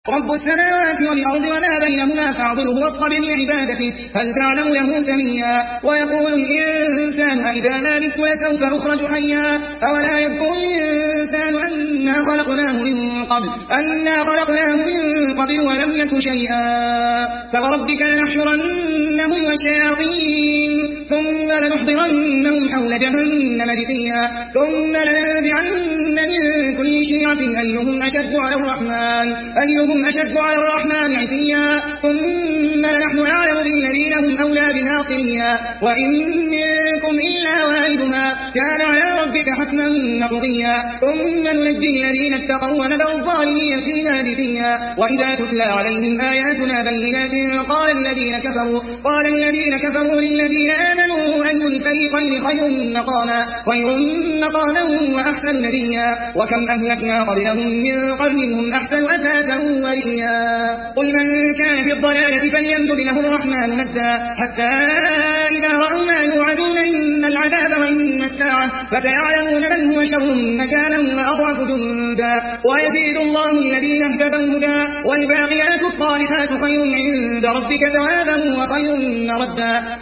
رب السماوات والأرض وما بينهما فاعبده واصطبر لعبادته هل تعلم له سميا ويقول الإنسان أئذا ما مت لسوف أخرج حيا أولا يذكر الإنسان أنا خلقناه من قبل ولم يك شيئا فوربك لنحشرنهم والشياطين ثم لنحضرنهم حول جهنم جثيا ثم لننزعن من كل شيعة أيهم أشد على الرحمن عتيا ثم لنحن أعلم بالذين هم أولى بها صليا وإن منكم إلا واردها كان على ربك حتما مقضيا ثم ننجي الذين اتقوا ونذر الظالمين فيها جثيا وإذا تتلى عليهم آياتنا بينات قال الذين كفروا للذين آمنوا أي الفريقين خير مقاما وأحسن نديا وكم أهلكنا قبلهم من قرن هم أحسن أثاثا ورئيا قل من كان في الضلالة فليمدد له الرحمن مدا حتى إذا رأوا ما يوعدون إن العذاب وإن الساعة فسيعلمون من هو شر مكانا وأضعف جندا ويزيد الله الذين اهتدوا هدى والباقيات الصالحات خير عند ربك ثوابا وخير مردا